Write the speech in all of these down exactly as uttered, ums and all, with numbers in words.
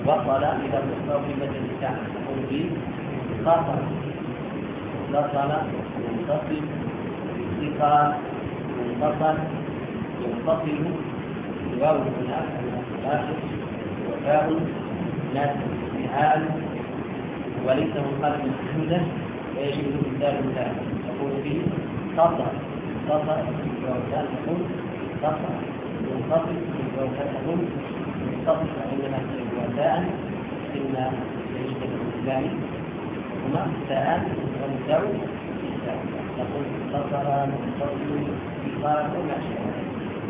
وصل إلى مستوطبة الساعة تقول به اتصل اتصل منتصل اتصال منفصل ينفصل واو هناك الآخر وفاء ناس فعال وليس منقلب محمودا ويجب مثال مثال تقول به اتصل اتصل وكان تقول اتصل منفصل وكان تقول منفصل فإنما وساء إن يجب الإسلام هما ساء ومساوي تقول اتصل منفصل إطار وما شابه.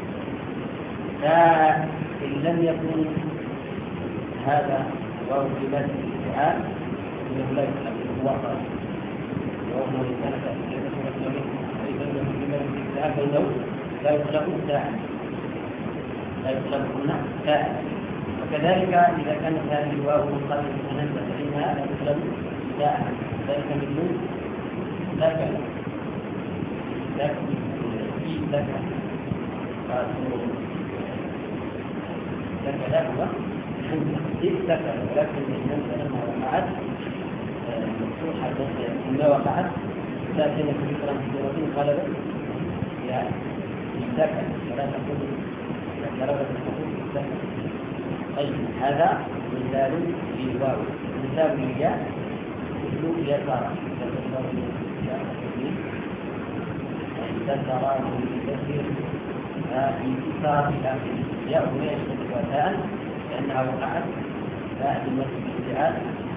فإن لم يكن هذا واو في مادة الفعال إنه لا يطلق الوصل وهو كان بينه لا يطلق ساعة لا يطلق هنا ساعة. وكذلك إذا كانت هذه الواو منقلبة مناسبة فإنها لا تطلق ساعة ذلك من نون لك لك لك لك لا هو ذكر ولكن الناس لما وقعت مفتوحة لما وقعت ساكنة في فكرة سورة قلبت يعني ذكر ولا تقول ذكرت الحقوق ذكر. طيب هذا مثال في واو مثال في جاء اسلوب يسار ذكر يذكر انتصار إلى آخره جاء ويشتغل وثاء لأنها وقعت فاء المسجد الاستعاد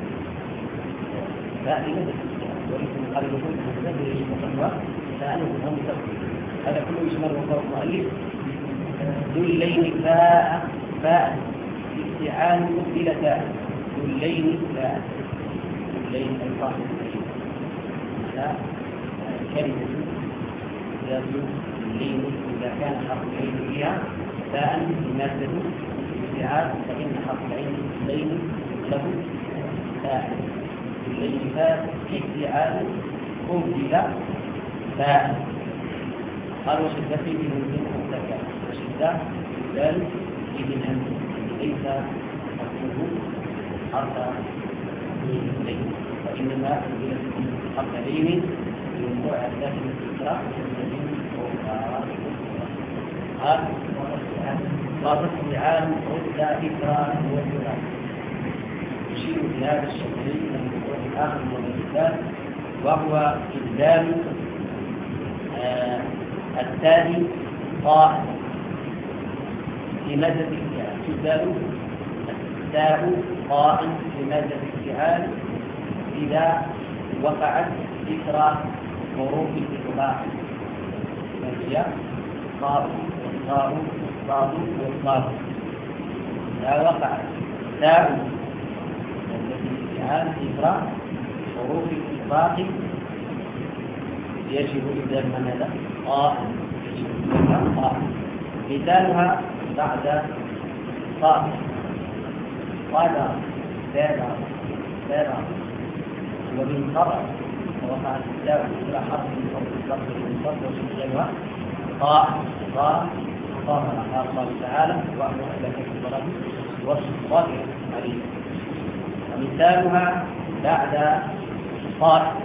فاء المسجد الاستعاد ولكن قال يقول هذا يجب مقدمة فأنه هم تقول هذا كله يشمل وقوع المؤلف ذو الليل فاء فاء استعان إلى فاء ذو الليل فاء ذو الليل الفاء هذا كلمة ذات الليل إذا كان حرف العين فيها فاء لمادة الاستعاد فإن حرف العين الليل له فاء الليل فاء استعاد أبدل فاء قال وشدة فيه من المتكى وشدة ذال فيه الهمز ليس حرفه حرف الليل وإنما أبدل حرف العين لوقوع الداخل الاستقراء هذا واضح استعان رد إكرام وإكرام يشير في هذا الشكل من الوقوع الآخر والإبدال وهو إبدال آه الثاني طاء في مادة الافتعال إبدال التاء طاء في مادة الافتعال إذا وقعت ذكر حروف الإطلاق وهي قاف والطاء والصاد والصاد إذا وقعت تاء التي الافتعال ذكر حروف الإطلاق يجب إبدال من هذا طاء طاء مثالها بعد طاء قدر سادر سادر ومن قرأ وقعت التاء إلى حرف من حروف الإطلاق والصاد وشكلها طاء طاء طاء قال الله تعالى وأمر لك الصلاة والصلاة عليه. ومثالها بعد طاء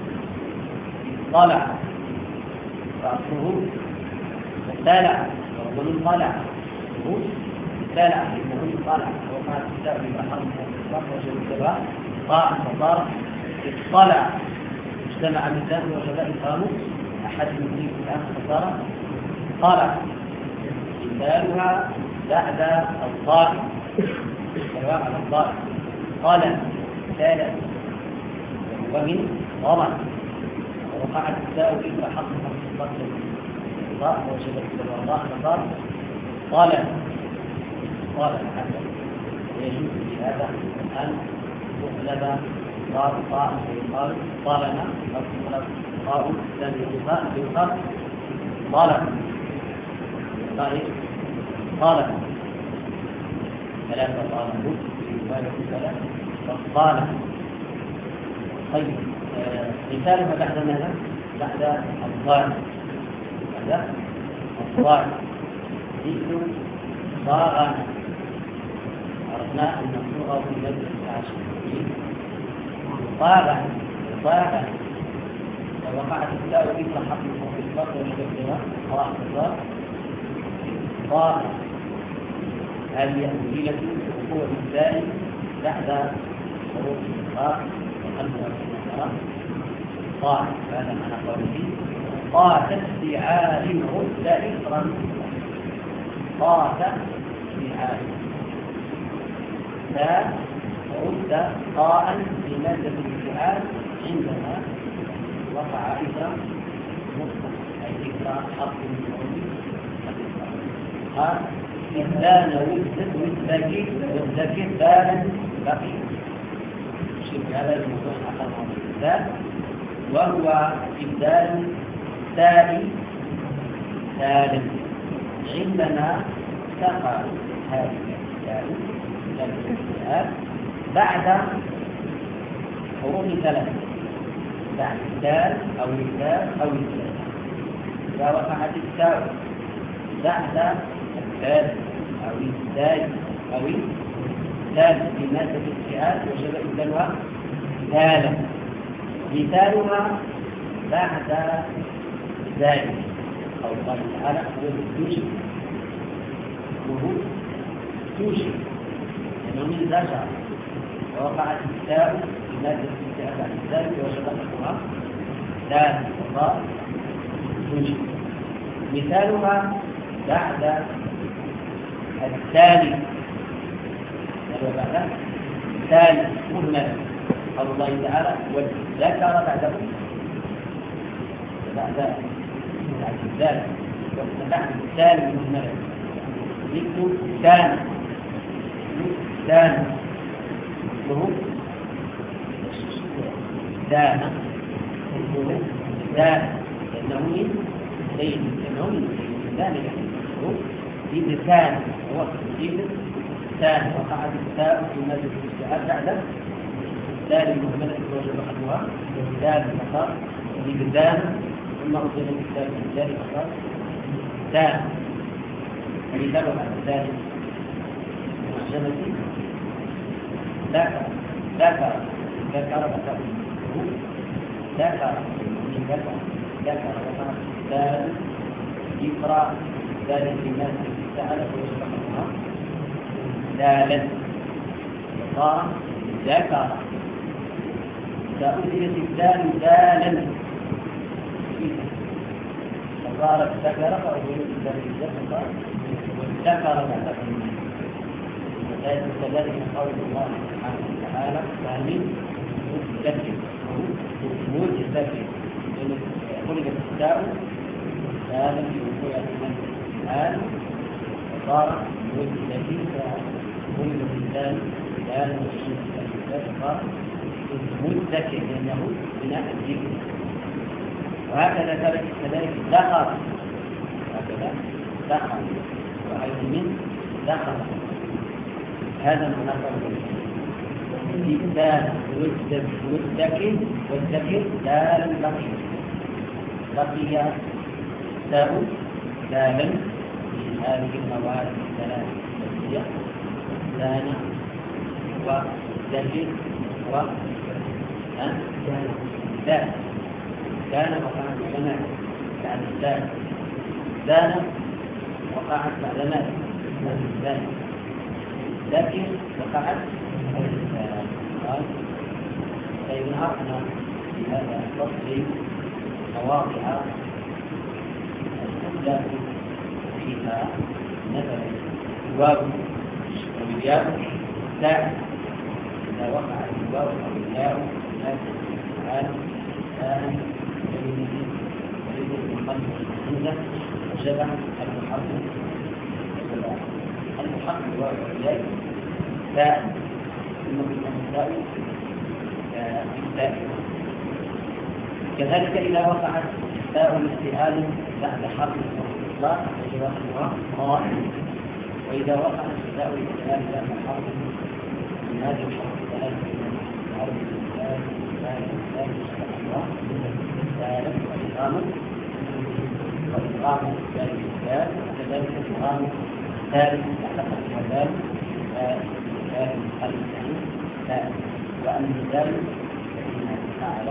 طلع فأصله طلع ومن طلع طلع إنه طلع وقعت التاء إلى حرف من الإطلاق وشكلها طاء فصار اطلع اجتمع مثال وشباب قاموا أحد من الآن فصار طلع مثالها بعد الطاء سواء على الطاء قال ثالث ومن ضمن وقعت التاء إلى حق حق الطاء وشبه الطاء فصار قال قال هذا يجوز بهذا أن تقلب طاء طاء يقال طالنا أو تقلب طاء لم يقال يقال طالب طيب طالب ثلاثة طالب يقال ثلاثة طالب. طيب مثالها بعد ماذا؟ بعد الضاد بعد الضاد ذكر ضاغن عرفنا أن الصورة في مجلس العاشر طابع طابع لو وقعت التاء في حرف من حروف الفصل والشكل قراءة الضاد طابع هذه الوسيلة وقوع الثاني بعد حروف الإصرار وقلبها والسنة طاعة هذا معنى قوله طاعة استعال رد إصرا طاعة استعال لا رد طاعا في مادة الاستعال عندما وقع إصرا مطلق أي إصرا حرف من حروف قال إنسان والذكي والذكي بالا بقي شوف هذا الموضوع حقا الإنسان وهو إبدال تالي تالي عندما تقع هذه التالي بعد حروف ثلاثة بعد التال أو التال أو التال إذا وقعت التاء بعد التال أو التال أو التال في مادة الاستعاد وجب إبدالها تالا مثالها بعد ذلك أو قال تعالى هو توشي وهو توشي لأنه من ذا شعر ووقعت التاء في مادة الاستعاد بعد ذلك وجب إبدالها ذلك وقال توشي مثالها بعد الثالث بعد الثالث مهمل قال الله تعالى والذكر بعده بعد بعد الثالث بعد الثالث مهمل ذكر كان كان وهو دان وهو دان لأنه من ليل لأنه من ذلك في ثان هو في ثان وقعت التاء في مادة الاستعاد بعد ذلك المهملة الوجه بحثها ذلك فقط لبدان ثم أصير الكتاب من ذلك فقط ثان فلذلك بعد ذلك المحجمة ذكر ذكر ذكر ذكر ذكر ذكر ذكر وقعت ذلك يقرأ ذلك في مادة الاستعاد الوجه بحثها ذلك وقال ذكر فأنزلت الدال دالا فقالت ذكر فأنزلت الدال ذكر والذكر ذكر وذلك كذلك قول الله سبحانه وتعالى فمن مدكر مدكر خلقت التاء دالا في وقوع الآن فصار مدكر فخلقت الدال دالا فقال مدكر لأنه بناء الذكر وهكذا كذلك دخل هكذا دخل وأيضا من دخل هذا المناقض الدال مدكر والذكر دال بقي بقي تاء دالا في هذه المواد الثلاث هي دال وذكر و ذات كان وقعت زمان بعد الذات زان وقعت بعد مات ذات لكن وقعت بعد الذات قال فإن عرفنا في هذا الفصل مواضع الأخلاق فيها نزل الواو والياء ذات إذا وقعت الواو أو الياء هذا الآن يريد المقدم الهمزة وشبه المحرم المحرم الواو والياء تاء ثم بالتاء تاء كذلك إذا وقعت تاء الاستئال بعد حرف الإطلاق وجوابها راء وإذا وقعت تاء الاستئال بعد حرف من هذه الحروف الثلاثة العرب الإسلام الإسلام الإسلام الإسلام الإسلام والإقامة والإقامة الإسلام وكذلك الإقامة الثالث تحت الإسلام لكن قبل الثاني لا. وأما الدال فإنها فعل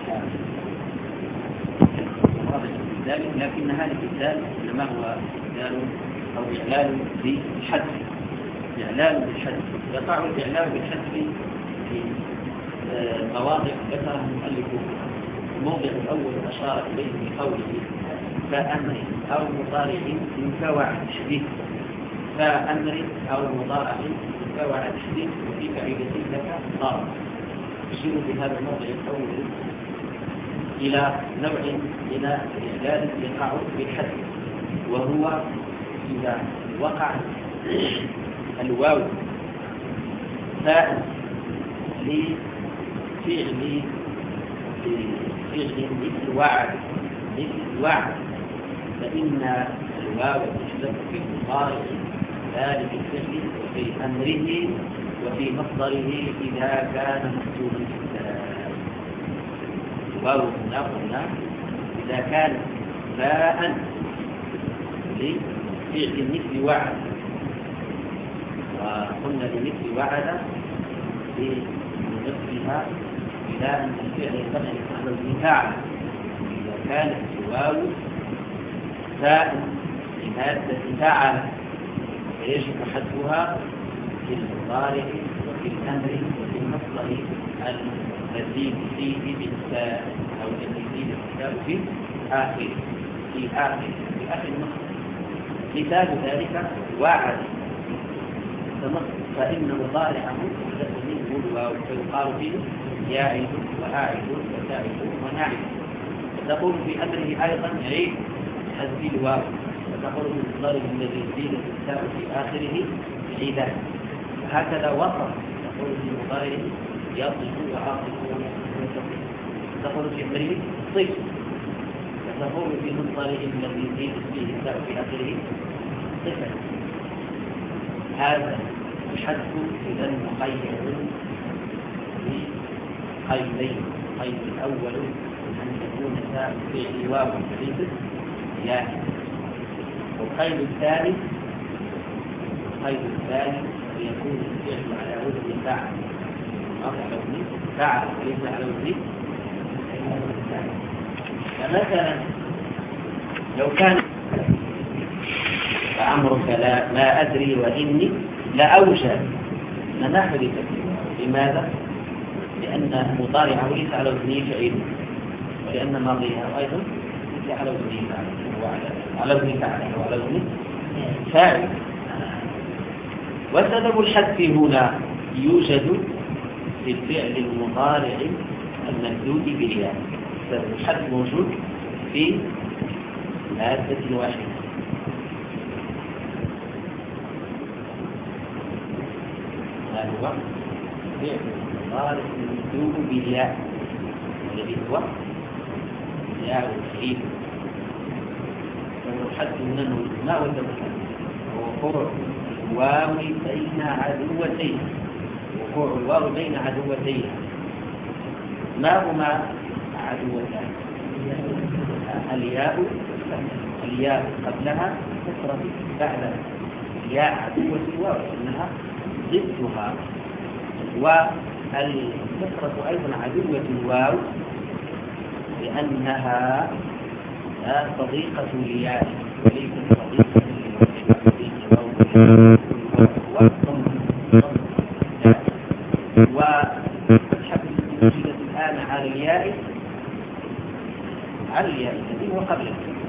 واضح ذلك، لكن هذه الدال إنما هو دال أو إعلان بالحذف، إعلان بالحذف. يقع الإعلان بالحذف في مواضع ذكرها المؤلف. الموضع الأول أشار إليه بقوله فأمر أو مضارع من فوعد شديد، فأمر أو مضارع من فوعد شديد، وفي فعيلة لك ضرب. يشير في هذا الموضع الأول إلى نوع من الإعلان يقع بالحذف، وهو إذا وقع الواو فاء لفعل فعل مثل وعد مثل وعد، فإن الواو تحذف في مضارع ذلك الفعل وفي أمره وفي مصدره إذا كان مكتوبا في الكلام. الواو هنا قلنا إذا كان فاء لفعل مثل وعد، وقلنا لمثل وعد بنصفها إلى أن الفعل ينبغي أن يكون فاعل. إذا كانت الواو فاء لمادة فاعل فيجب حذفها في المضارع وفي الأمر وفي المصدر المزيد فيه بالتاء أو المزيد بالتاء في آخر في آخر في آخر المصدر. مثال ذلك وعد، فإن مضارعه يحدث منه الواو فيقال فيه ياعد وآعد وساعد وناعد. وتقول في أمره أيضا عيد حذف الواو، وتقول في المضارع الذي يزيد التاء في آخره عيدا. هكذا وصف تقول في المضارع يصف وعاصف ويصف، تقول في أمره صف، وتقول في المضارع الذي يزيد فيه التاء في آخره صفة. هذا الحذف إذا مقيد بقيدين. القيد الأول أن تكون تاء فعل واو صفة ياء، والقيد الثاني القيد الثاني يكون الفعل على وزن فاعل، على وزن فاعل وليس على وزن. فمثلا لو كان فأمرك لا, لا أدري وإني لأوشى نحو لتكليم. لماذا؟ لأن مضارعه ليس على وزنه فعيل، ولأن ماضيها أيضا ليس على وزنه فاعل، على وزن فاعل وعلى وزن فاعل. وسبب الحذف هنا يوجد في الفعل المضارع الممدود بالياء. سبب الحذف موجود في مادة واحدة، هذا هو فعل المضارع الممدود بالياء الذي هو ياء التعريف. سبب الحذف هنا ما هو سبب الحذف؟ هو وقوع الواو بين عدوتين، وقوع الواو بين عدوتين. ما هما عدوتان؟ الياء الياء قبلها كسرة بعدها، الياء عدوة الواو إنها ضدها، والكسرة أيضا عدوة الواو لأنها صديقة الياء وليست صديقة للواو. والفتحة التي الآن على الياء على الياء الذي هو قبل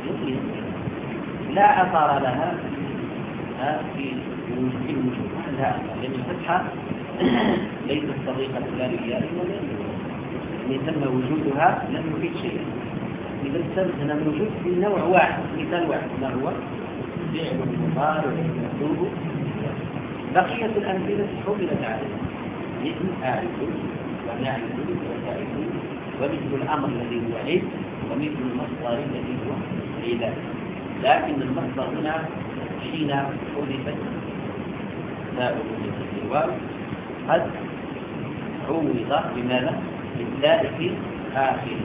لا أثر لها في الوجود، لا أثر، لأن الفتحة ليست صديقة لا للياء ولا للواو، يعني تم وجودها لم يفيد شيئا. إذا استمتنا موجود في نوع واحد، مثال واحد، ما هو فعل المضارع المكتوب. بقية الأمثلة حملت عليه مثل أعرف ونعرف وتعرف، ومثل الأمر الذي هو عيد، ومثل المصدر الذي هو عيدا. لكن المصدر هنا حين حذفت تاء الواو قد عوض بماذا؟ بالتاء في آخره.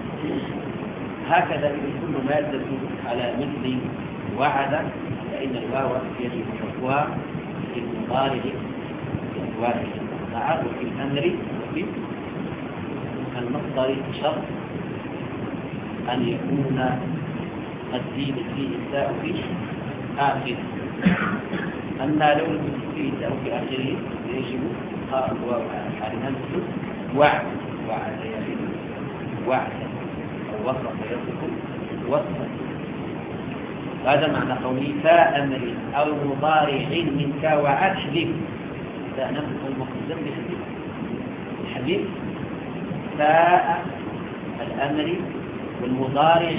هكذا كل مادة على مثل وعد فإن الواو يجب حذفها في المضارع واحدا مع وفي الأمر وفي المصدر شرط أن يكون الدين فيه التاء في آخره. أما لو لم يكن فيه التاء في آخره يجب الواو على همزة وعد وعد يجب وعدا أو وصف يصف وصفا. هذا معنى قوله فاء أمر أو مضارع منك وعد حذف. فاء نفس المقدم بحذف الحذف فاء الأمر والمضارع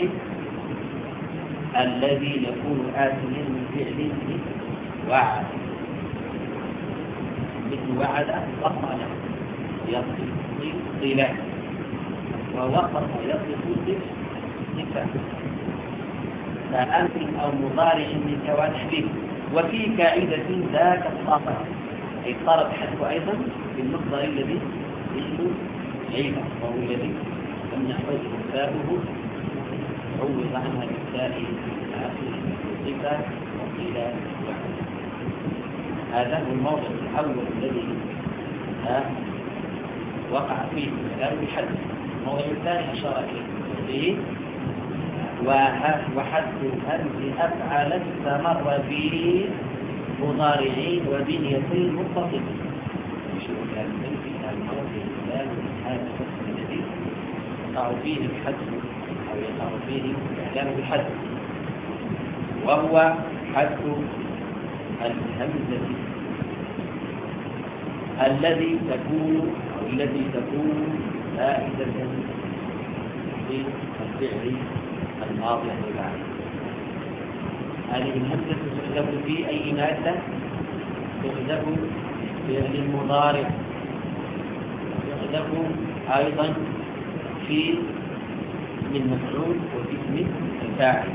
الذي يكون آتيا من فعل وعد مثل وعد وصل يصف صلة ووصف يصف صفة. فأمر أو مضارع من كواتحذف. وفي كائدة ذاك الصافة أي طلب حذف أيضا بالمصدر الذي يشمل عيبة وهو الذي لم يحفظه فاؤه عوض عنها بالتاء صفة وقيل وعد. هذا هو الموضع الأول الذي وقع فيه الكلام بحذف. الموضع الثاني أشار إليه وحذف همز أفعل استمر في مضارعين وبنيتين متصلين. هذا الموضع الثاني هذا القسم الذي يقع فيه الحذف أو يقع فيه الإعلان بالحذف، وهو حذف الهمزة الذي تكون أو الذي تكون فائدة في الفعل الماضي والماضي. هذه الهمزة تحذف في أي مادة؟ تحذف في فعل المضارع، تحذف أيضا في من مفعول وفي اسم الفاعل.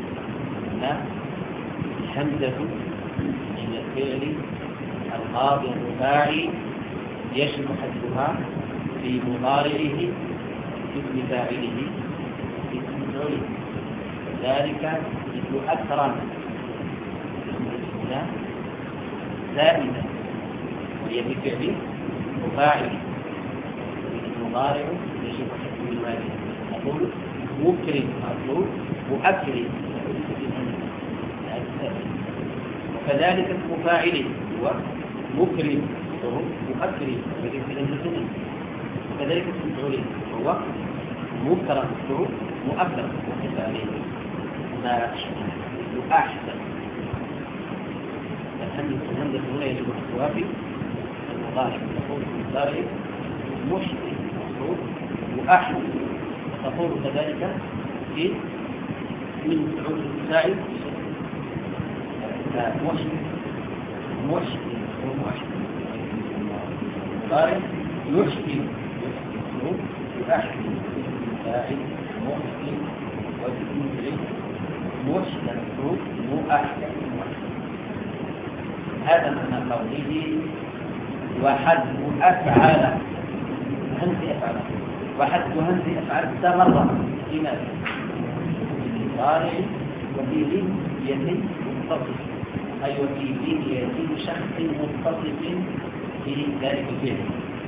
الهمزة من الفعل الماضي الرباعي يجب حذفها في مضارعه في اسم فاعله في اسم مفعوله. ذلك مثل أكرم زائدة وهي في فعل رباعي المضارع يجب حذف الماضي. نقول مكرم أقول مؤكرم. وكذلك اسم فاعله هو مكرم وهو مؤكرم وكذلك اسم مفعوله هو مكرم وهو مؤكرم وحذف عليه ما أحسن. الهمزة هنا يجب حذفها في المضارع. تقول المضارع محسن تقول مؤحسن، وتقول كذلك في من مفعول الفاعل محسن محسن ومحسن. المضارع يحسن يحسن فاعل محسن واسم محسن مؤحسن. هذا معنى قوله وحذف أفعال همز أفعال وحذف همز أفعال استمر. لماذا؟ في المضارع وفي بنية متصل، أي وفي بنية شخص متصل في ذلك الفعل.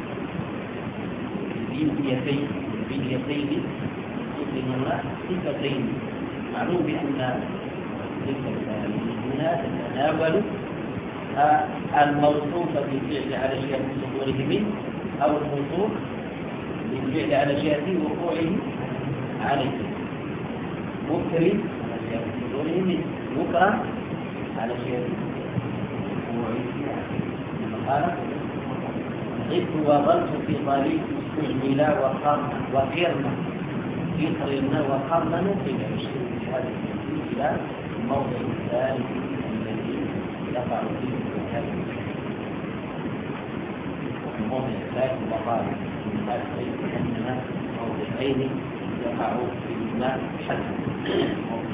بنيتين بنيتين هنا صفتين. معلوم بأن صفة هنا تتناول الموصوف بالفعل على جهة صدوره منه أو الموصوف بالفعل على جهة وقوعه عليه. مكرم على جهة صدوره منه، مكرم على جهة وقوعه عليه. قال غبت وظلت في طريق استعملا وقرنا وقرنا في قرنا وقرنا نقل في هذا الى الموضع الثالث الذي يقع فيه هذا الموضع الثالث وقال من هذا البيت اننا موضعين يقع فيهما حذف.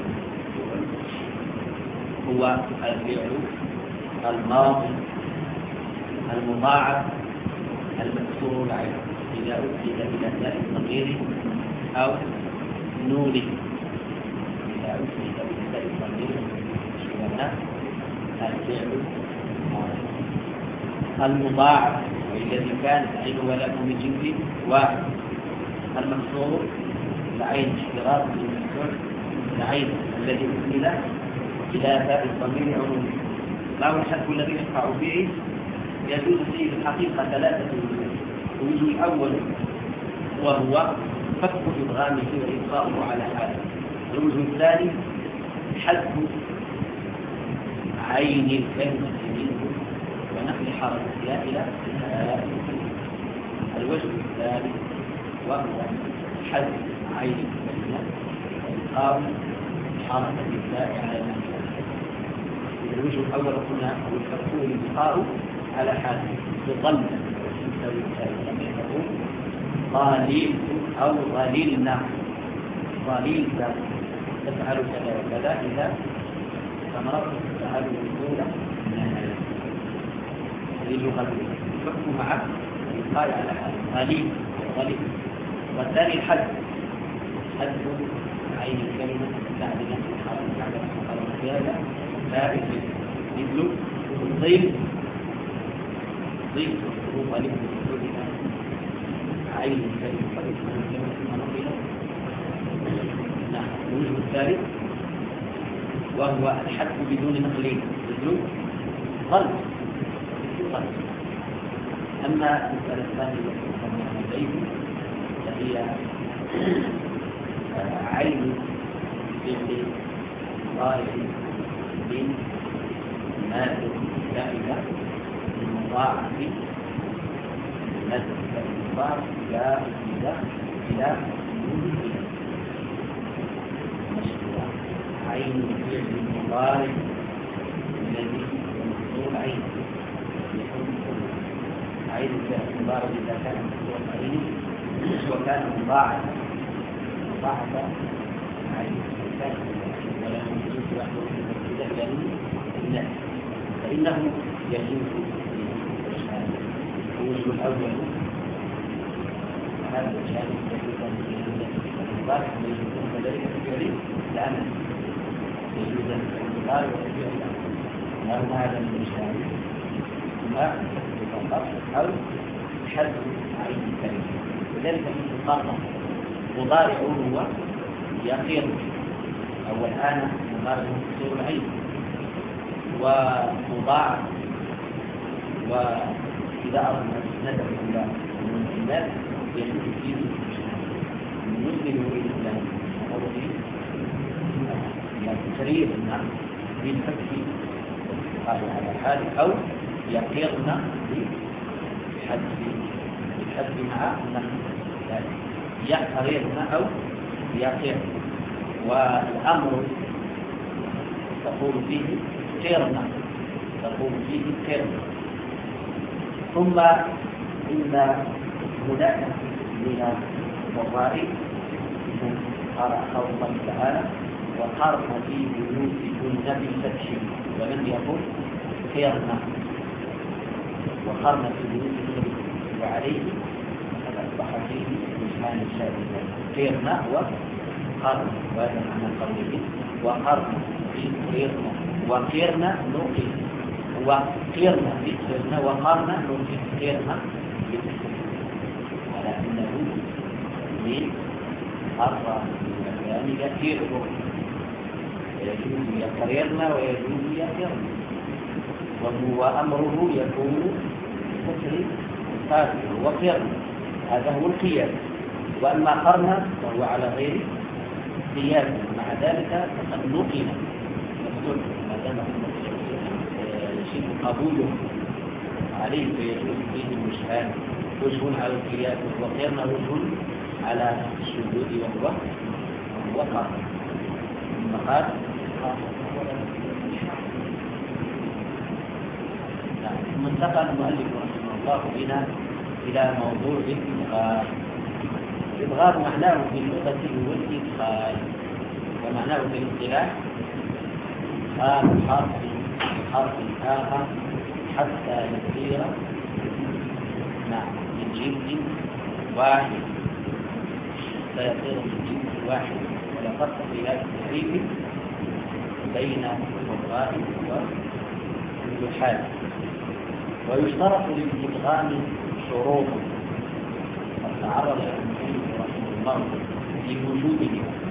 هو الفعل الماضي المضاعف المكسور العين إذا أدخل إلى تاء الضمير أو نونه. إذا أدخل إلى تاء الضمير شبه الفعل المضاعف والذي كانت عين ولا من جنس واحد. المكسور العين اشتراك بالمكسور العين الذي أسند إلى ذات الضمير عموما. ما هو الحذف الذي يقع به؟ يجوز فيه في الحقيقة ثلاثة وجوه. الوجه الأول وهو فك إدغامه وإبقاؤه على حاله. الوجه الثاني حذف عين الكلمة منه ونقل حركتها إلى الوجه الثالث وهو حذف عين الكلمة وإبقاء حركة التاء على المعنى. الوجه الأول قلنا هو الفك والإبقاء على حاله بضم قليل أو ظليلنا ظليل تفعل كذا وكذا إذا استمرت تفعل الأولى هذه اللغة الفك مع الإبقاء على حاله غليل غليل. والثاني الحذف حذف عين الكلمة بعد نفس الحرف بعد الحرف هذا ثابت مثل ضيف ضيف الحروف ألف عين الكلمة نعم. الوجه الثالث وهو الحذف بدون نقلين بدون قلب قلب. أما المسألة الثانية التي فهي عين فعل ضارب من ماد زائدة المضاعف مد المضاعف لا إلى إلى مشروع عين فعل المضارب الذي يمثل عين عين فعل المضارب إذا كان مشروع عين وكان مضاعفا مضاعفا عين ولا يجوز له الناس فإنه يجوز الوجه الأول هذا الشأن الضارب يجوز ذلك الفعل لأنه يجوز الضارب والفعل لأنه هذا من الشأن ما فقط أو حذف عين الكلمة وذلك في القرن مضارع هو يقير أو الآن مضارع مكسور العين ومضاعف وإذا أردنا ندعو إلى المسلمات يجوز فيه المسلم والإسلام تكرير بالفتح على حال أو يقيرنا بحذف الحذف مع النقل يقررنا أو يقر. والأمر تقول فيه قرنا تقول فيه قرنا. ثم إن هناك من الوظائف قرأ قول الله تعالى وقرن في بيوتكن بالفتح ولم يقل قرنا وقرن في بيوتكن وعليه أصبح فيه رجحان شابهان قرنا وقرن وهذا معنى قوله وقرن في قرنا وقرنا نقل وقرنا في قرنا وقرنا نقل قرنا على أنه من أربع يعني يقر ويجوز يقررنا ويجوز يقرنا وهو أمره يكون بكسر القاسم وقرنا هذا هو القياس. وأما قرنا فهو على غير قياس مع ذلك فقد نقل مكتوب ما دام يشير قبوله عليه فيجوز فيه المشهاد وجه على القياس وقرنا وجه على الشذوذ وهو وهو قرن ثم قال ثم انتقل المؤلف رحمه الله بنا إلى موضوع الإدغام. الإدغام معناه في اللغة هو الإدخال ومعناه في الاصطلاح إدخال حرف حرف آخر حتى يصير نعم من جنس واحد فيصير من جنس واحد ولا فرق في هذا التعريف بين الإدغام والإلحاد. ويشترط للإدغام شروط قد تعرض المؤلف رحمه الله لوجوده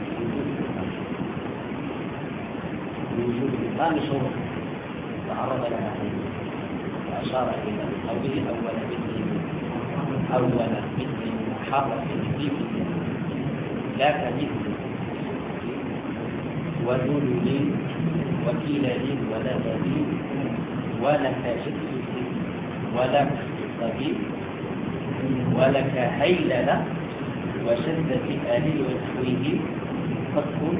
لوجود الإدغام شروط تعرض لها وأشار إلى قوله أول مثل أول مثل محرك في لا كمثل وذل وكيل لي ولا دليل ولك جد ولك طبيب ولك هيللة وشدة آلي ونحوه فصل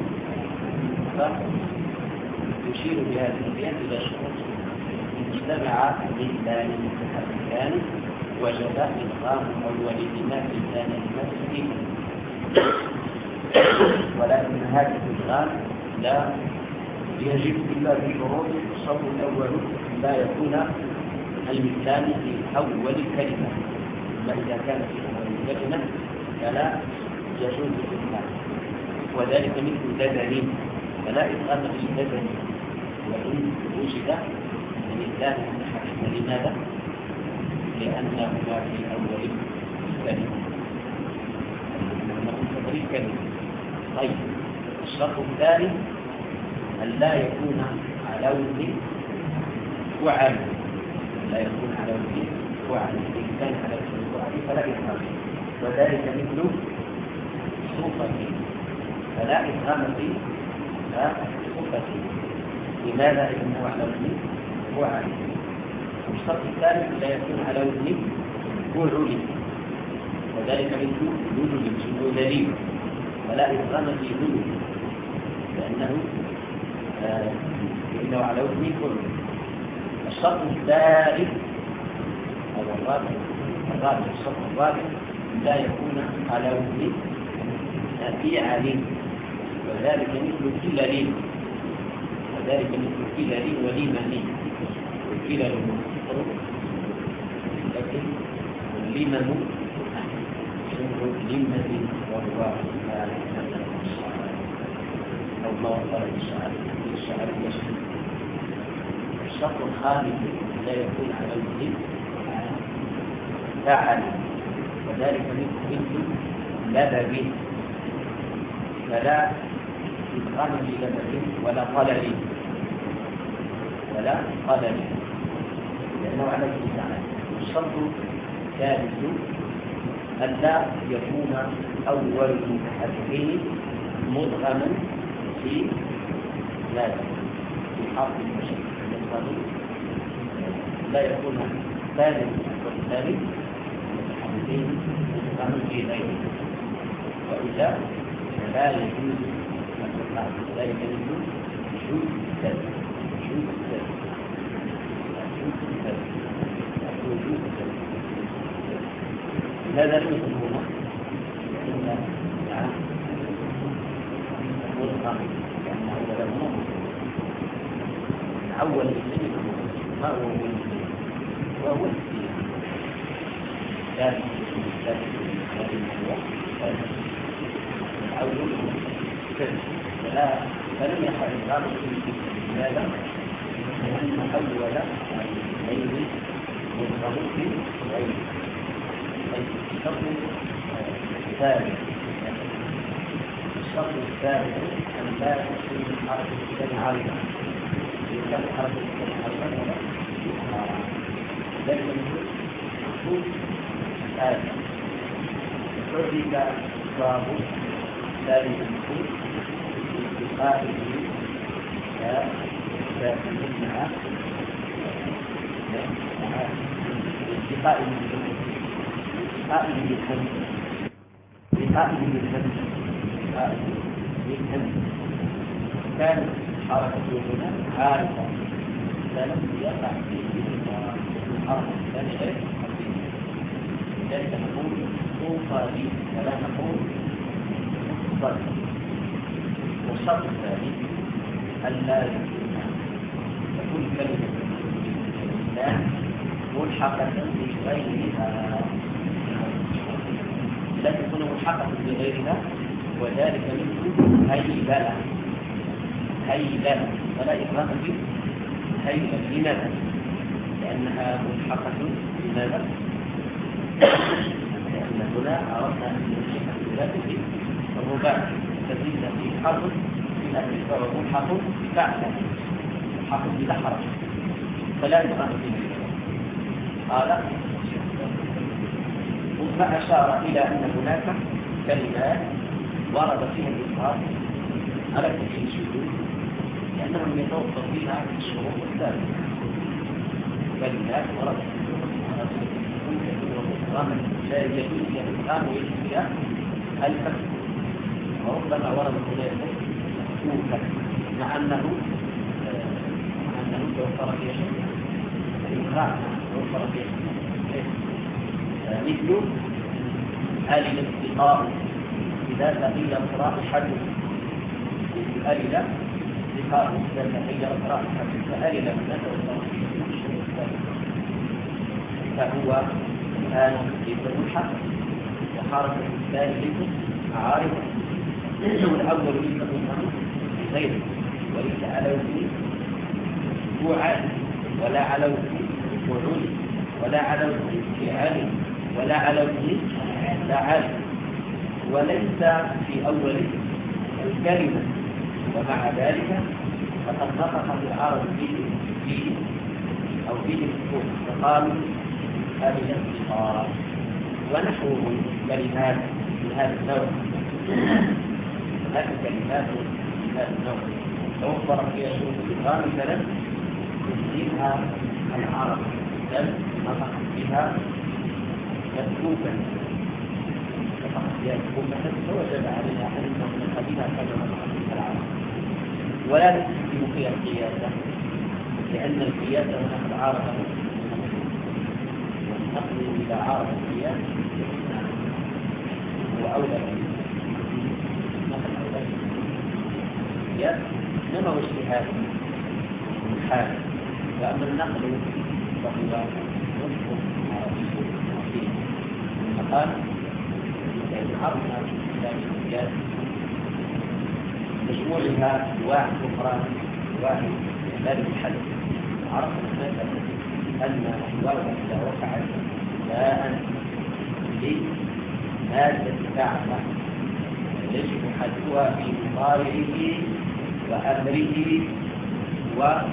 يشير بهذه الأبيات إلى شروط اجتمع للثاني المتحركان وجب إدغام أول لما في الثاني المسجد ولكن هذا الإدغام لا يجب إلا بشروط. الشرط الأول لا يكون المثال في أول كلمة، ما إذا كان في أول كلمة فلا يجوز الإدغام، وذلك مثل دبل فلا إدغام في دبل وإن وجد الإنسان المتحرك. لماذا؟ لأنهما في أول كلمة في كلمة. طيب الشرط الثاني أن لا يكون على وزن فعل، لا يكون على وزن فعل، إن كان على وزن فعل فلا إدغام، وذلك مثل صفة فلا إدغام في صفة. لماذا؟ لأنه على وزن فعل. الشرط الثالث لا يكون على وزن فعل، وذلك مثل ذلل ذليل ولا إدغام في ذلل لأنه آه إنه على وزن فعل. الشرط الثالث أو الرابع الرابع الشرط الرابع لا يكون على وزن فعل، وذلك مثل كلل وذلك مثل كلل ولمن وكلل لكن لمن لمن وهو أو ما وقال الشعر الشعر يشمل. الشرط الخامس لا يكون على وزن فعل، وذلك مثل لبب فلا إدغام للبب ولا قلل ولا قلل لأنه على وزن فعل. الشرط الثالث ألا يكون أول المتحركين مدغما في لازم في حرف المشكل المدغم، لا يكون ثالث والثالث المتحركين مدغما في غيره، وإذا لا يجوز الإدغام، لا يجوز وجود الثالث وجود الثالث وجود الثالث وجود الثالث. هذا لم يكن هنا لأن يعني مدغم لأن أولا مدغم أول شيء ما هو المسلم وهو السير ذلك ذلك ذلك الأول فلا فلم يحل الغالب في لماذا؟ لأن أول غير مدغم في غيره. الشرط الثالث الشرط الثالث أن لا يكون حرف الكلمة عارضة، يكون حرف الكلمة عارضة ولا ذلك المفروض الآية حرك باب ثاني المفروض باتفاقه كساكن مع باتفاقه قائم بالهمس بقائم بالهمس قائم بالهمس كانت حركته هنا عارفة لم يقع فيه الحركة كان غير حقيقي، لذلك نقول توفى لي ولا نقول صدق. والشرط الثاني ألا يكون كلمة الإنسان ملحقة بغيرها، لا تكون ملحقة بغيرها، وذلك مثل هيللة هيللة فلا إدغام به هيللة. لماذا؟ لأنها ملحقة. لماذا؟ لأن هنا أردنا أن نلحق بذاته الرباع تزيد في حرف في الأسف فهو ملحق بفعل ملحق بلا حرف فلا يقام به. قال ثم أشار إلى أن هناك كلمات ورد فيها الإظهار على كثير الشذوذ لأنهم يتوفر فيها الشروط الثالثة. كلمات ورد لا يجوز فيها الإظهار ويجوز فيها الفتح، وربما ورد هناك مفتوحا مع أنه مع أنه توفر فيها شيء الإظهار توفر فيها شيء مثل آل الاستقاء إذا تقيل القراء حد آل الاستقاء إذا تقيل القراء حد فآل لا توفر فهو الآن ليس ملحق وحركة الثاني ليس عارضة. الأول ليس ملحق بغيره وليس على وجه وعاد ولا على وجه وعود ولا على وجه فعال ولا على وجه فعال وليس في أول الكلمة، ومع ذلك فقد نطق العرب فيه فيه أو فيه السكون فقالوا هذه الاستقرار ونحو كلمات من هذا النوع. هناك كلمات من هذا النوع توفر فيها شروط الإظهار مثلا تسليمها العرب بل نطق بها مسلوكا نطق بها مسلوكا فوجب عليها أن نطق بها كما نطق بها العرب ولا نستخدم فيها القياسة لأن القياسة هناك العرب والنقل إلى عرب القياس هو أولى نقل أولى القياس إنما هو اجتهاد من حال، وأما النقل فهو نصف عربي عظيم. فقال إذا عرفنا ذلك القياس مجموعها واحد أخرى واحد باب الحل عرفنا مثلا أن الواو إذا وقعت باء لمادة فاعلة يجب حذفها في مضارعه وأمره وفاعل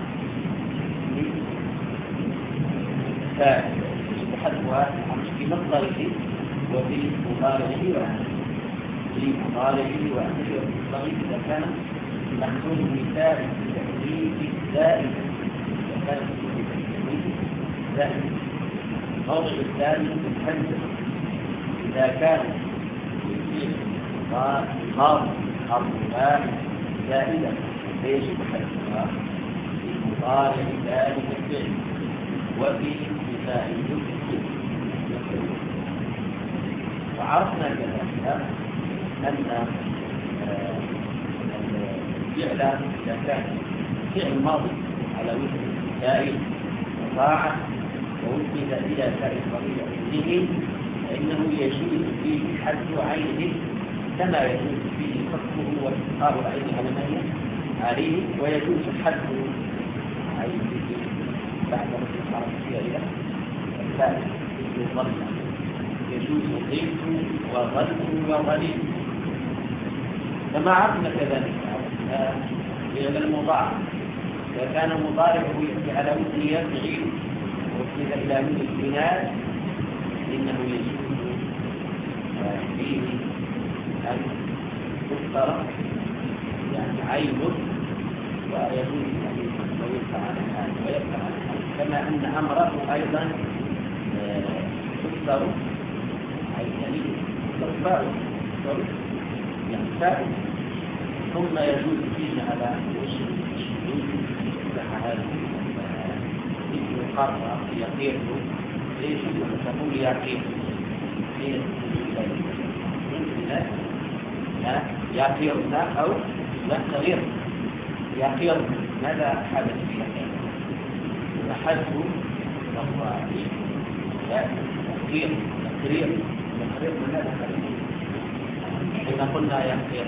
يجب حذفها في مصدره وفي مضارعه وأمره في مضارعه وأمره وفي مصدره إذا كان محصول مثال التحديث زائد إذا كان زائد الموضع الثاني الهمزة إذا كان ماضي حرف باء زائدة فيجب حذفها في مضارع ذلك الفعل وفي مثال التحديث. وعرفنا كذلك أن الفعل إذا كان فعل ماضي على وزن فاعل وطاعة ووجد إلى فاعل ضمير فإنه يجوز فيه حذف عينه كما يجوز فيه فصله وإسقاط العين على ما هي عليه، ويجوز حذف عينه بعد رفع الحرف فيها إلى الفاعل بالضمة. يجوز غيث وغلط وغليظ كما عرفنا كذلك فعل المضارع إذا كان مضارعه على وزن يفعل وصل إلى وزن البناء إنه يجوز فيه أن تفطر يعني عين ويجوز أن يرفع على الحال ويرفع على الحال كما أن أمره أيضا تفطر يعني ترفع يعني فاعل ثم يجوز فيه على وجه الشذوذ لها هذا مثل قرر يقير ليش تقول يقير يقيرنا أو يقير يقير ماذا حدث في يقير وحدث وهو يقير يقير يقير ماذا حدث حين قلنا يقير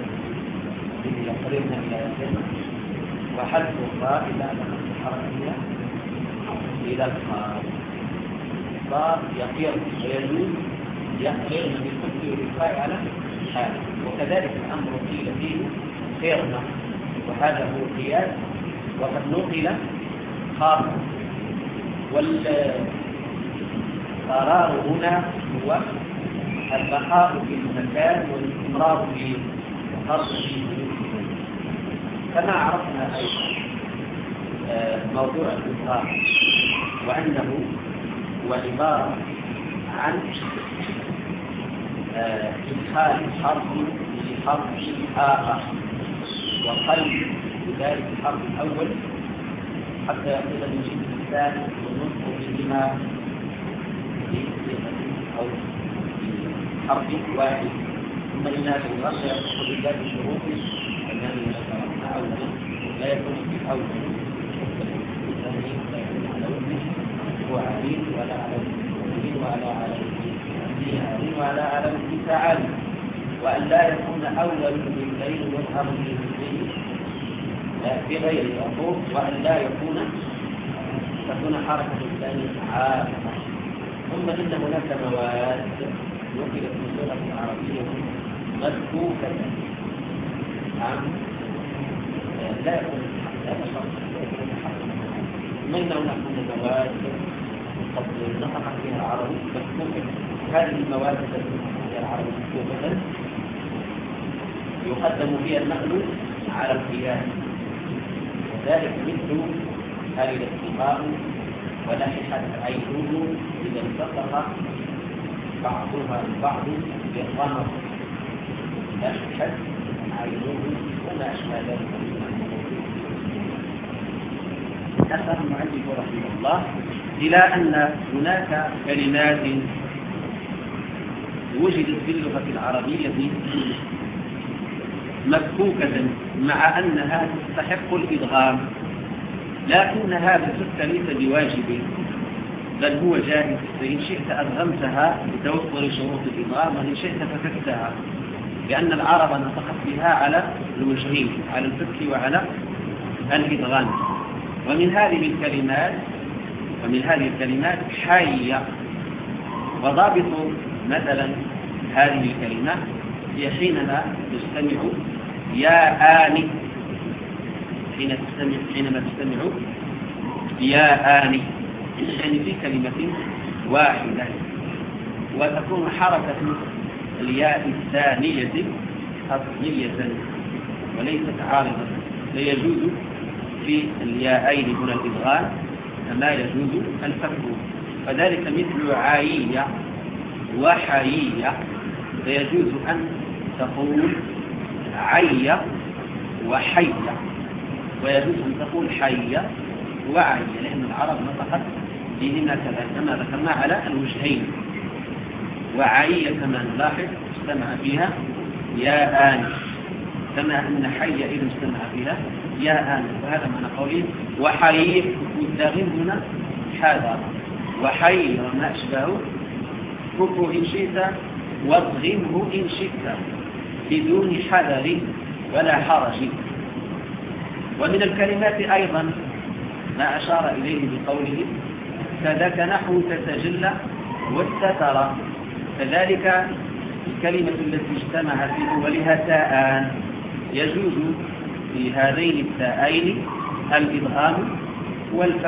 يقربنا إلى يقين وحذف الراء إلى أن الحركية إلى الخاف. صار يقر ويجوز يقر بالكفر والإبقاء على حاله. وكذلك الأمر قيل فيه خيرنا، وهذا هو القياس وقد نقل خاصة. والقرار هنا هو البقاء في المكان والاستمرار في القرض فيه. كما عرفنا أيضا موضوع الإصرار، وأنه هو عبارة عن إدخال حرف لحرف آخر وقلب بذلك الحرف الأول حتى يأخذ من جنس الثاني والنطق بهما أو حرف واحد، ثم لناس الغرب يدخل بذلك الشروط الذي ذكرنا أولا لا يكون في أول هو عديد ولا على الدين ولا على الدين ولا على الانتفاعات، وأن لا يكون أول بالليل والأمر بالليل بغير الأخوف، وأن لا يكون تكون حركة الثانية عامة. ثم إن هناك مواد نقلت من اللغة العربية مدفوكة عن لا يكون لا شرط ثم إن هناك مواد قد نطق فيها العربي مدفوكة. هذه المواد التي نطق فيها العربي مدفوكة يقدم فيها النقل على القياس، وذلك مثل هذه الاستقامة ونححت عينه إذا التصق بعضها البعض بالقمر، نححت عينه وما أشبه ذلك. أثر المؤلف رحمه الله إلى أن هناك كلمات وجدت في اللغة العربية مفكوكة مع أنها تستحق الإدغام، لكن هذا الفك ليس بواجب بل هو جائز، فإن شئت أدغمتها بتوفر شروط الإدغام وإن شئت فككتها، لأن العرب نطقت بها على الوجهين، على الفك وعلى الإدغام. ومن هذه الكلمات ومن هذه الكلمات حي، وضابط مثلا هذه الكلمة هي حينما تستمع يا آني، حين تستمع حينما تستمع يا آني، يعني في كلمة واحدة، وتكون حركة الياء الثانية أصلية وليست عارضة، فيجوز في الياءين هنا الإدغام كما يجوز الفك. فذلك مثل عايية وحيية، فيجوز أن تقول عية وحية، ويجوز أن تقول حية وعية، لأن العرب نطقت بهما كما ذكرنا على الوجهين. وعية كما نلاحظ استمع فيها يا آن، كما أن حية إذا استمع فيها يا آن، وهذا معنى قوله وحيي، والداغم هنا حاضر، وحي وما أشبهه فكه إن شئت واضغمه إن شئت بدون حذر ولا حرج. ومن الكلمات أيضا ما أشار إليه بقوله كذاك نحو تتجلى والستر، كذلك الكلمة التي اجتمع في أولها تاءان يجوز في هذين التاءين الإدغام والفك.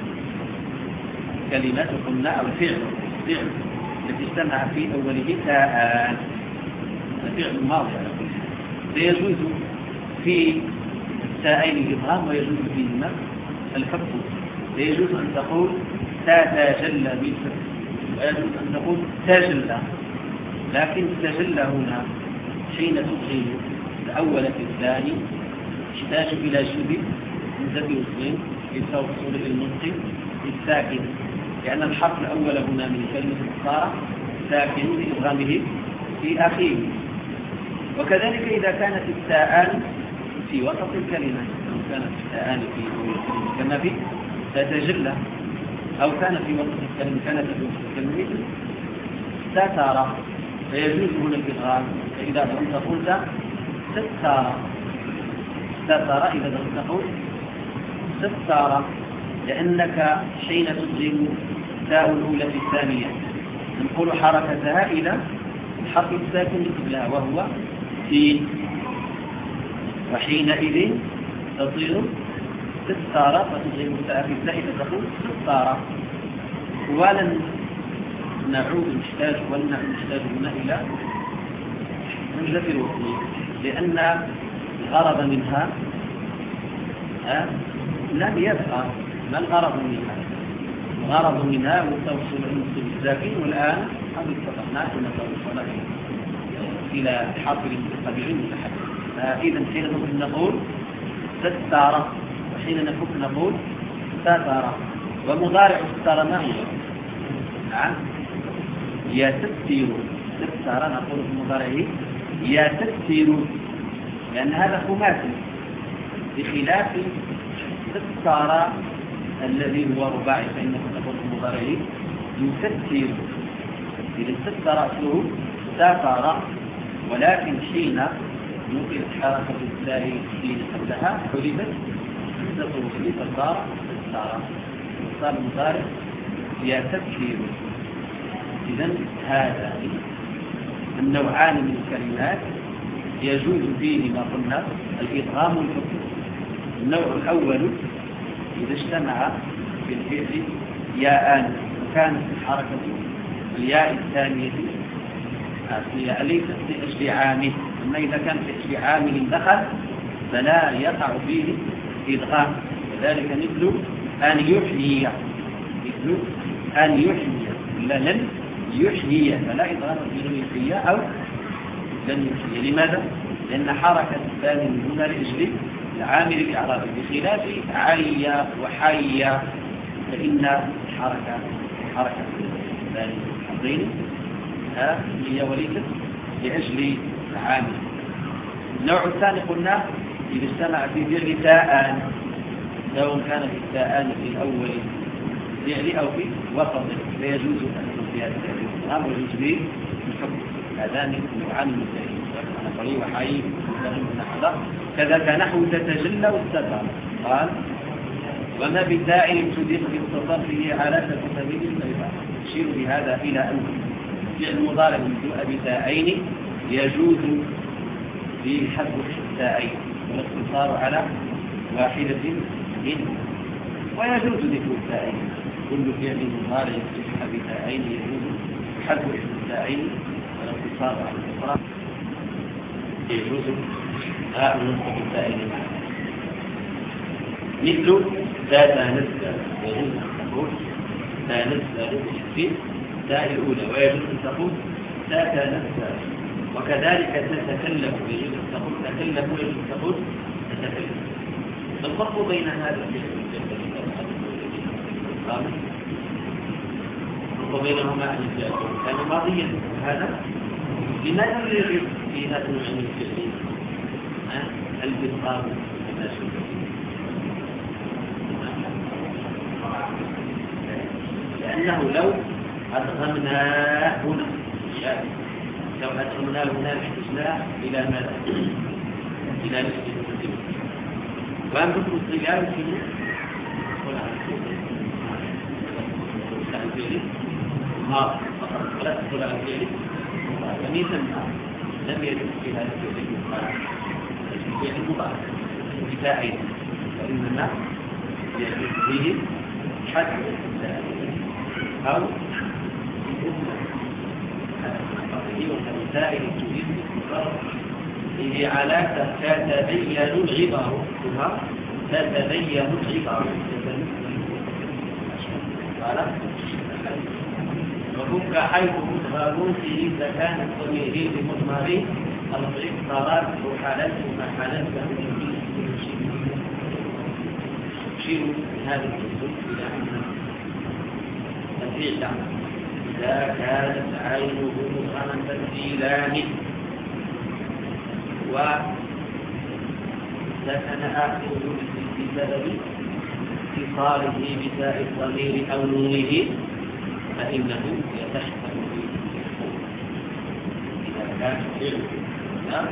كلمات قلنا أو فعل فعل التي اجتمع في أوله تاءان، فعل ماضي على كل حال، فيجوز في التاءين الإدغام ويجوز فيهما الفك. فيجوز أن تقول تتجلى بالفك، ويجوز أن تقول تجلى، لكن تجلى هنا حين تدخل الأول في الثاني يحتاج إلى شبه مزد وصلين للتوصل إلى النطق الساكن، لأن الحرف الأول هنا من كلمة الصارة ساكن لإدغامه في أخيه. وكذلك إذا كانت التاءان في وسط الكلمة، أو كانت التاءان في كما في تتجلى، أو كان في وسط الكلمة كانت في وسط الكلمة ستارة، فيجوز هنا الإدغام. فإذا كنت قلت ستارة ستارة إذا كنت قلت ستارة لأنك حين تدغم تاء الأولى في الثانية نقول حركتها إلى الحرف الساكن قبلها وهو سين، وحينئذ تصير ستارة فتدغم التاء في الثاء فتقول ستارة. ولن نعود نحتاج ولن نحتاج هنا إلى همزة الوصل، لأن الغرض منها أه؟ لم يبقى. ما الغرض منها؟ الغرض منها هو توصل المصل الساكن، والآن قد اتفقنا أن توصل إلى حرف قبيل المتحرك. فإذا حين نفك نقول ستارة، وحين نفك نقول ستارة. ومضارع ستارة ما هو؟ نعم يستر. ستارة نقول في مضارعه يستر، لأن هذا خماسي بخلاف ستارة الذي هو رباعي فإنه نقول في مضارعه يستر. إذا ستر أصله سافر، ولكن حين نقلت حركة التاء السين قبلها حذفت همزة الوصل فصار ستارة، صار مضارع يستر. إذن هذا النوعان من الكلمات يجوز فيه ما قلنا الإدغام والحكم. النوع الأول إذا اجتمع في الفعل ياءان وكانت الحركة الياء الثانية ليست لأجل عامل، أما إذا كان في أجل عامل دخل فلا يقع فيه إدغام. وذلك مثل أن يحيي، مثل أن يحيي إلا لن يحيي، فلا إدغام في لن يحيي أو لن يحيي. لماذا؟ لأن حركة الثاني من هنا لأجل العامل الإعرابي، بخلاف عي وحي فإن حركة حركة الثاني الحظين هي وليست لأجل العامل. النوع الثاني قلنا إذا اجتمع في فعل تاءان، سواء كان في التاءان في الأول فعل أو في وسط، فيجوز أن يكون في هذا الأمر ويجوز به الحكم. هذان نوعان من الفعل، نقلي وحي نحو كذا نحو تتجلى والستر. قال وما بالداعي ابتدئ بتصرفه على تكتبه البيضاء. يشير بهذا إلى أن فعل مضارع مبدوء بتاءين يجوز بحذف التاءين والاقتصار على واحدة منه، ويجوز ذكر التاءين. كل فعل مضارع يفتتح بتاءين يجوز بحذف التاءين والاقتصار على الأخرى، يجوز هاء نصف التاءين مثل تتنزل، يجوز أن تقول تنزل في التاء الأولى، ويجوز أن تقول تتنزل. وكذلك تتكلم، يجوز أن تقول تكلم ويجوز أن تقول تتكلم. الفرق بين هذا الفرق بينهما أن كان ماضيا هذا لماذا يجب في هذا النوع من الفعل البطاقة لأنه لو أدغمناه هنا لو أدغمناه هنا احتجناه إلى ماذا؟ إلى نفس التسليم. وأن تكون الصيام في ما فقط ولا تدخل على الفعل كميسا لم يجب في هذا الفعل الفعل المضارع بتاعين، فإننا يجب فيه حد أو السائل تريد هي على تتبين العبر تتبين العبر وفك حيث مظهر فيه إذا كان الضمير بمضمر الاضطراب وحالات ومحالات يشير هذا الاسلوب الى ان الفعل اذا كانت عينه مظهرا تبديلان وسكن اخره بسبب اتصاله بتاء الضمير او نونه فانه يتحمل اذا كان فعل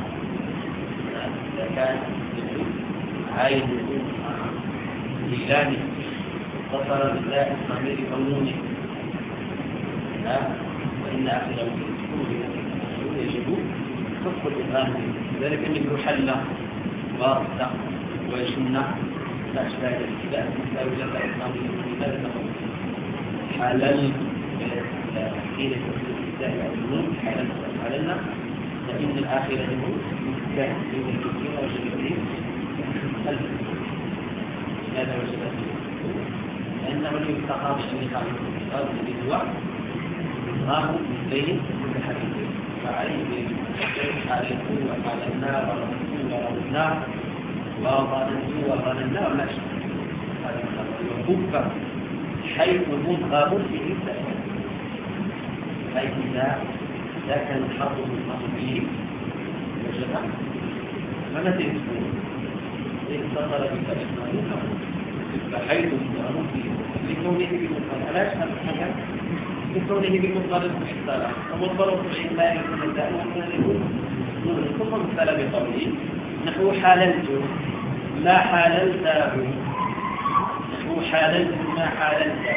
إذا كان عينه تبديلان اتصل بالله الضمير قانوني لا فإن آخر يجب صدق الإبهام ذلك أن يقول حل وارثة وجنة لا أشباه الاتباع لا يوجد الإسلامي لماذا نقول حلل حين تكون الإسلام أو النور حلل حللنا فإن الآخرة يقول كان من الكثير وجبتين ألف هذا وجبتين لأنه يفتقر الشيطان قال بالوعد إظهار مثلين كل حديث فعليه عليكم وعلى النار ورسول النار وظننتم وظننا ولا شيء وكف حيث مذهب فيه السلام حيث إذا كان الحظ مذهب فيه وجبه فما تنسون اتصل بك إسماعيل فحيث مذهب فيه لكونه بمطلب لا يشهد الحكم لكونه بمطلب الاحترام ومطلب الإيمان من الدعوة ثم مثل بقوله نحو حاللت ما حاللته نحو حاللت ما حاللته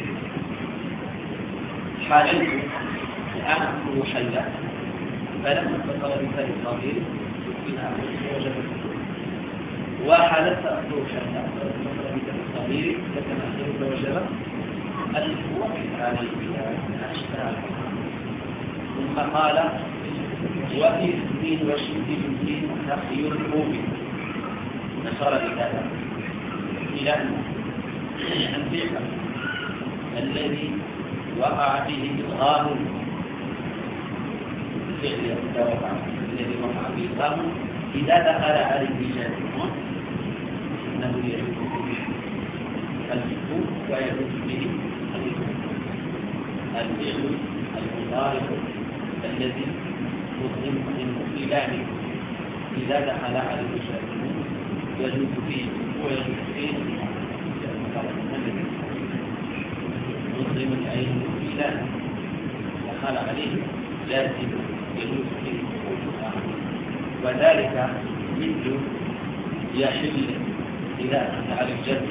حاللت الآن أقول حلة فلما اتصل بفريق صغير إلى وجب وحاللت أقول حلة فلما اتصل بفريق صغير لكن أخير وجب الوقت عليه الأشكال ثم قال وفي الدين وشد الدين تخير المؤمن نشر بهذا إلى الفعل الذي وقع فيه إضغام الفعل الذي وقع فيه إضغام إذا دخل على الرجال إنه يجوز به الفعل ويجوز به الفعل المضارع الذي إلهي إذا دخل على المشاهدين يجوز فيه ويجوز فيه مسلم العين إلهي دخل عليه لازم يجوز فيه وذلك مثل يحل إذا دخل على الجد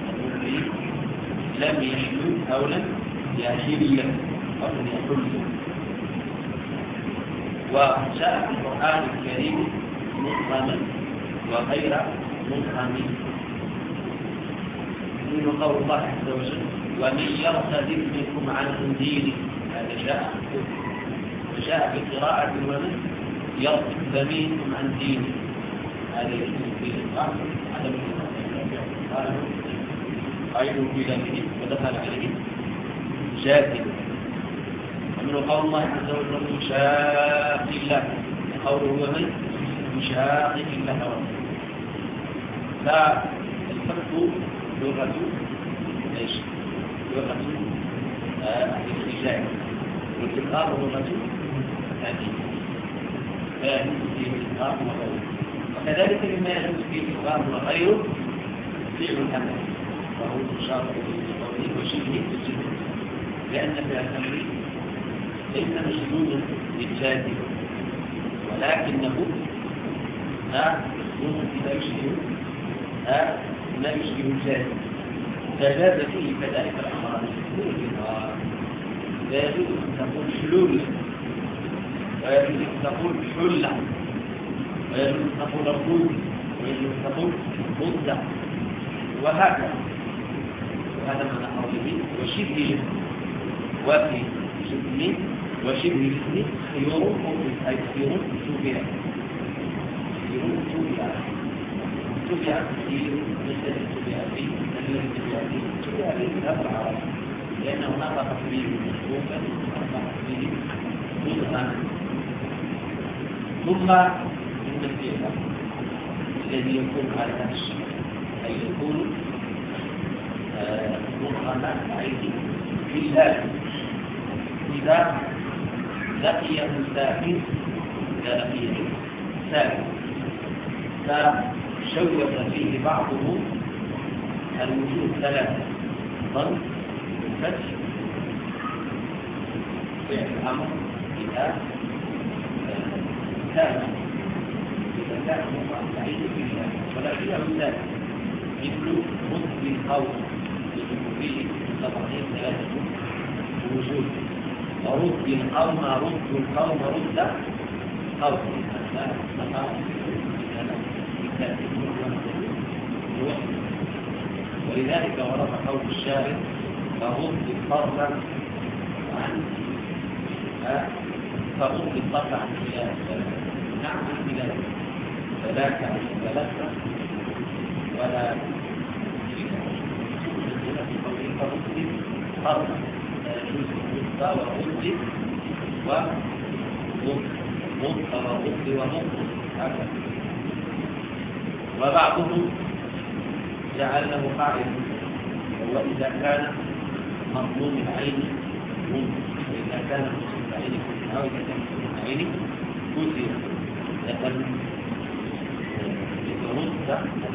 لم يحل أو لم يحل أو لم يحل وجاء في القرآن الكريم مفهما وغير مفهم من قول الله عز وجل ومن يرتد منكم عن دينه هذا جاء وجاء في قراءة ومن يرتد منكم عن دينه هذا يجوز في القرآن عدم قال قائلوا في ذنبه ودخل عليه جاهل ومن قول الله عز وجل مشاق الله قوله ومن مشاق الله ورسوله فالفرق لغة ايش؟ لغة الرجال والإقرار لغة التأكيد لا يجوز فيه الإقرار وغيره وكذلك مما يجوز فيه الإقرار وغيره فعل الأمر وهو مشاق بقوله وشبه بالجبل لأن فعل الأمر ليس مشدودا للجاذب ولكنه لا لا يشبه لا يشبه الجاذب فجاز فيه كذلك الأمر لا يجوز أن تقول حلول ويجوز أن تقول حلة ويجوز أن تقول ركود ويجوز أن تقول مدة وهكذا وهذا ما قوله وشبه وفي شبه وشبه الاسم خيور أي خيور شبه خيور شبه شبه كثير مثل شبه فيه الذي شبه فيه شبه فيه لا العرب لأنه نطق فيه مشروفا نطق فيه مدغما ثم من الفعل الذي يكون على نفسه أي يكون مدغما أيدي في الله إذا لقيه ساكن إذا لقيه ساكن فشوف فيه بعضه الوجوه ثلاثة ضم فتح فعل الأمر إذا كان إذا كان مقام بعيد في الله ولا فيه مثال مثل مطلق القول فيه طبعين ثلاثة وجود ورد القوم رد القوم رد قوم ولذلك ورد قول الشاعر فرد الطرف عن فرد الطرف عن خلال نعم عن خلال فذاك بلغت ولا فرد الطرف ورد ومض ورد ومض هكذا. وبعضهم جعل له قاعدة وهو إذا كان مظلوم العين مض وإذا كان مظلوم العين أو إذا كان مظلوم العين كثير لكن رد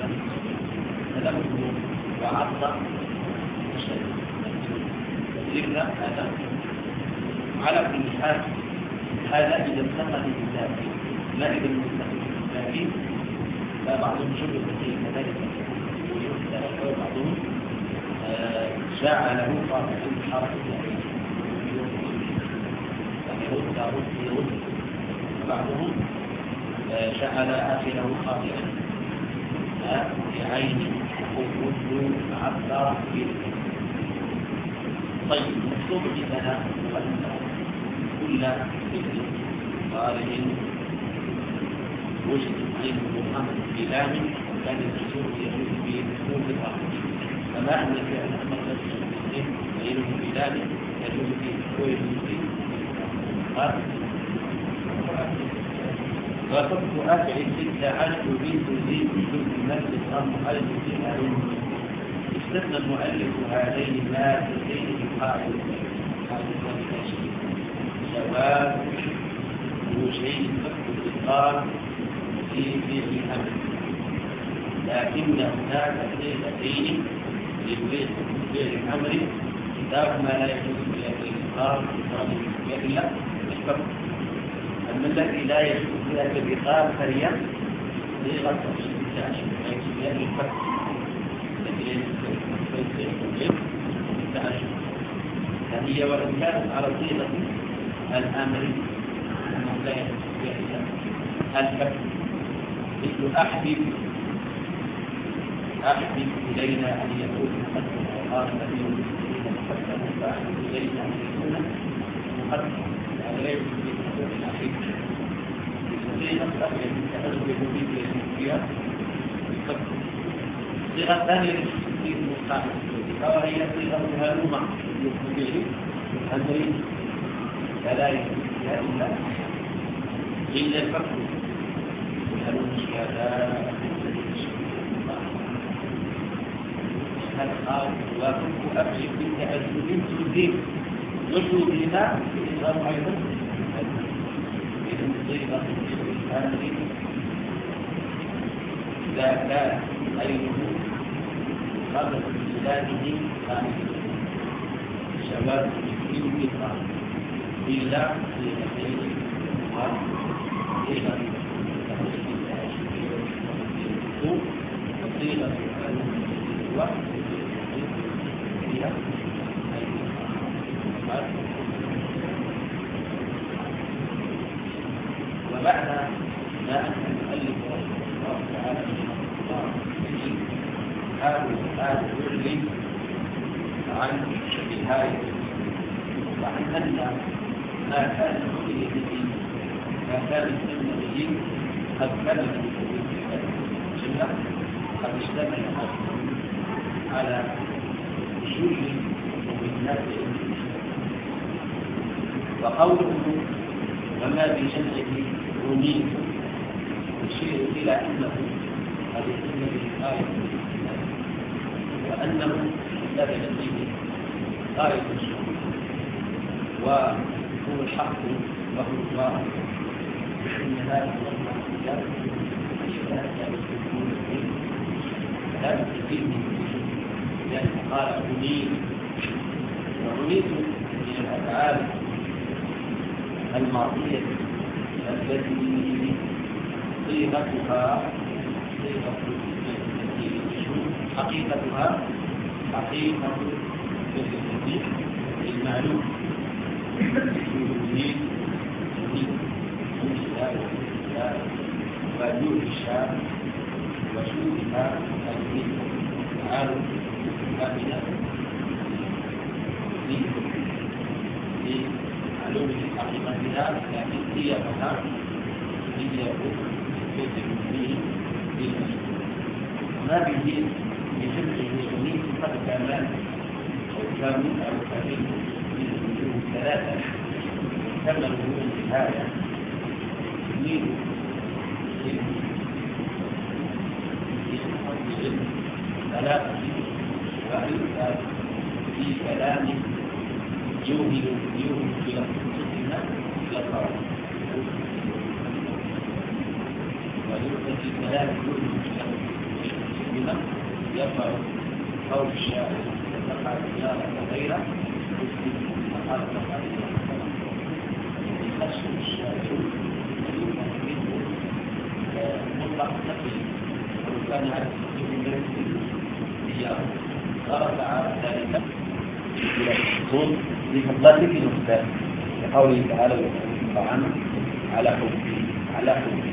تلمه وعض شيء تدريبنا هذا على كل حال. هذا إذا انتقل بالله لا إذا المستقل لكن بعضهم شبه فيه كذلك وبعضهم جاء له قاطع الحركة يرد رد يرد وبعضهم جعل آخره قاطعا بعين وقود عبر به. طيب مكتوب عندنا كل فكر خارج وجد عين محمد بلام كان الجسور يجوز به مفهوم الرحمة فما أن فعل مخرج المسلم عينه بلام يجوز به كوي المسلم وفك أفعل ستة عشر بنت زيد بنت المسجد الأمر ألف ستة استثنى المؤلف هذين ما تزيد القاعدة جواب وجهين فك الإقرار في فعل الأمر لكن هناك صيغتين لفعل الأمر كتابهما لا يجوز فيها الإقرار إلا الفك. أما الذي لا يجوز فيها الإقرار فهي صيغة التعشير لا يجوز فيها الفك التي يجوز التعشير فهي وإن كانت على صيغة الأمر أنه لا يجوز فيها الفك مثل أحبب أحبب إلينا أن يكون مقدما وقال الذي يريد مقدما فأحبب إلينا أن يكون مقدما هذا لا يجوز فيه الحقوق الأحبب صيغة أحبب تأذب به فيها صيغة ثانية للتسليم المستعمل وهي صيغة هلومة يخبره أمري فلا يجوز فيها إلا إلا الفقر هلوم الشهداء هذا قال وفك أبشر بالتأذب تزيد وجودهما إظهار أيضا إذن صيغة الأمر إذا كان غيره قبل استدلاله خامسا شباب يمكن إلا صيغتين وصيغة وصيغة وبعد ما أن المؤلف رحمه الله تعالى هذا الآن يرغي عن نهاية وعن أن ما كان به ما كان به قد كان جملة قد اشتمل على وجود الناس وقوله وما بجمعه أنيب يشير إلى أنه قد يتم بالآية وأنه لبن فيه غاية الشهور وهو الحق وهو الله إن هذا لا تستفيد من لأن قال أنيب وأنيب من الأفعال الماضية التي صيغتها صيغة حقيقتها حقيقة الصديق المعلوم يريد يريد يشاء ويشاء ويشاء وشوفها الدين تعالوا هذه لمعلوم حقيقتها لكن هي فقط هي يجب فيه ما به يجب الوجود قد كمان أو كانوا أو كانوا من الوجوه ثلاثة كما الوجوه النهاية تميل ثلاثة وأيضا في كلام يوهل يوهل إلى خصوصنا إلى القرآن ويوهل في كلام يوهل إلى خصوصنا يرفع قول الشاعر فقال زيارة غيره فقال فقال يخشى الشاعر يوهل منه مطلق نفسه وكان هذا السجن زيارة قال تعالى ذلك إلى الحصول لفضلته نفسه لقوله تعالى ويتعلم عنه على حبه على حبه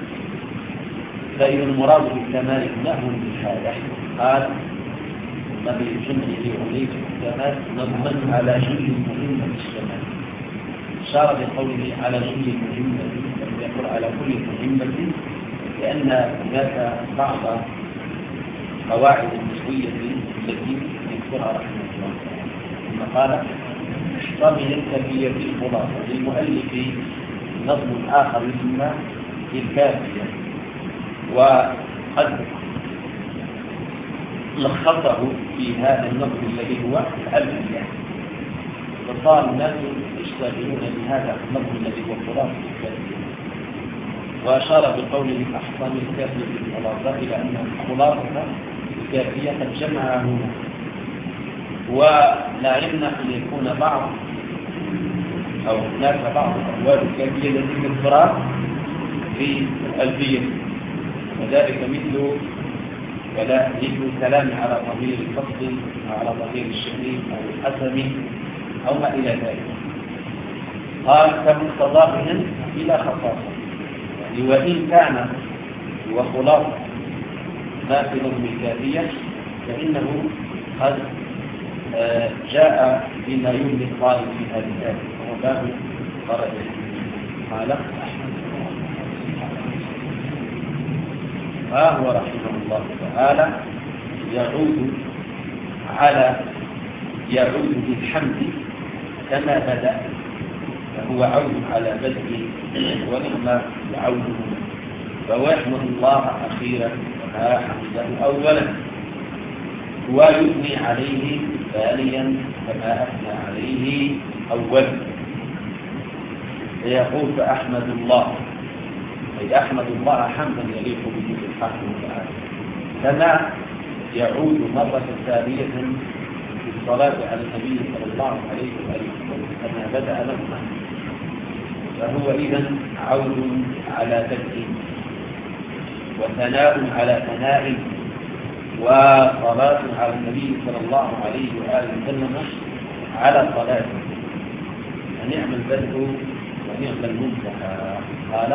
فإذا المراد بالكمال نهو بالحاجة قال النبي الجنة يريد الكمال نظما على جل مهمة الشمال أشار بقوله على جل مهمة لم يقل على كل مهمة لأن هناك بعض قواعد النحوية التي يذكرها رحمه الله ثم قال احتمل الكافية في الخلاصة للمؤلف نظم آخر يسمى الكافية وقد لخصه في هذا النظم الذي هو الألفية وصار الناس يشتغلون بهذا النظم الذي هو خلاصة الكافية وأشار بقوله أحسن الكافية في الخلاصة إلى أن الخلاصة الكافية قد جمعها هنا ولا يمنع أن يكون بعض أو هناك بعض الأبواب الكافية التي تذكرها في الألفية وذلك مثل ولا مثل الكلام على ضمير الفصل أو على ضمير الشهيد أو الحسم أو ما إلى ذلك قال كمستضافهم إلى خصاصة يعني وإن كان هو خلاصة ما في نظم الكافية فإنه قد جاء بما يملي الطالب في هذه الآية وهو باب درجة قال ها هو رحمه الله تعالى يعود على يعود بالحمد كما بدأ فهو عود على بدء ونعم عوده فيحمد الله أخيرا وها حمده أولا ويثني عليه ثانيا كما أثنى عليه أولا فيقول فأحمد الله أي أحمد الله حمدا يليق به سبحانه وتعالى كما يعود مرة ثانية في الصلاة على النبي صلى الله عليه وآله وسلم كما بدأ لما فهو إذن عود على بدء وثناء على ثناء وصلاة على النبي صلى الله عليه وآله وسلم على صلاة ونعم البدء ونعم المنتهى قال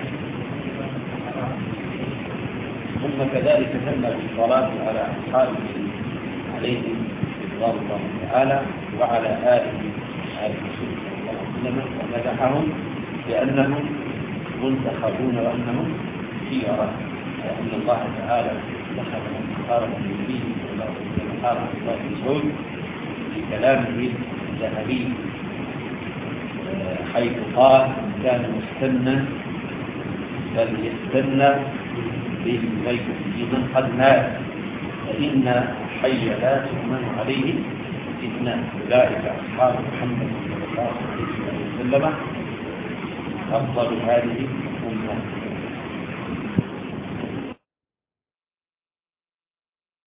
ثم كذلك تم بالصلاة على أصحابه عليهم رضوان الله تعالى وعلى آله آل رسول صلى الله عليه وسلم ومدحهم بأنهم منتخبون وأنهم خيرة وأن الله تعالى دخل من اختار من يريد صلى الله عليه وسلم قال عن الله مسعود في كلامه الذهبي حيث قال كان مستنى فليستنى بمن قد مات فإن حي لا تؤمن عليه اثنان أولئك أصحاب محمد صلى الله عليه وسلم أفضل هذه الأمة